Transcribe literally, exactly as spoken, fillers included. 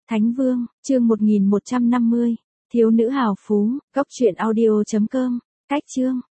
Thánh Vương, chương một nghìn một trăm năm mươi. Thiếu nữ hào phú, cốc truyện audio chấm com. Cách chương.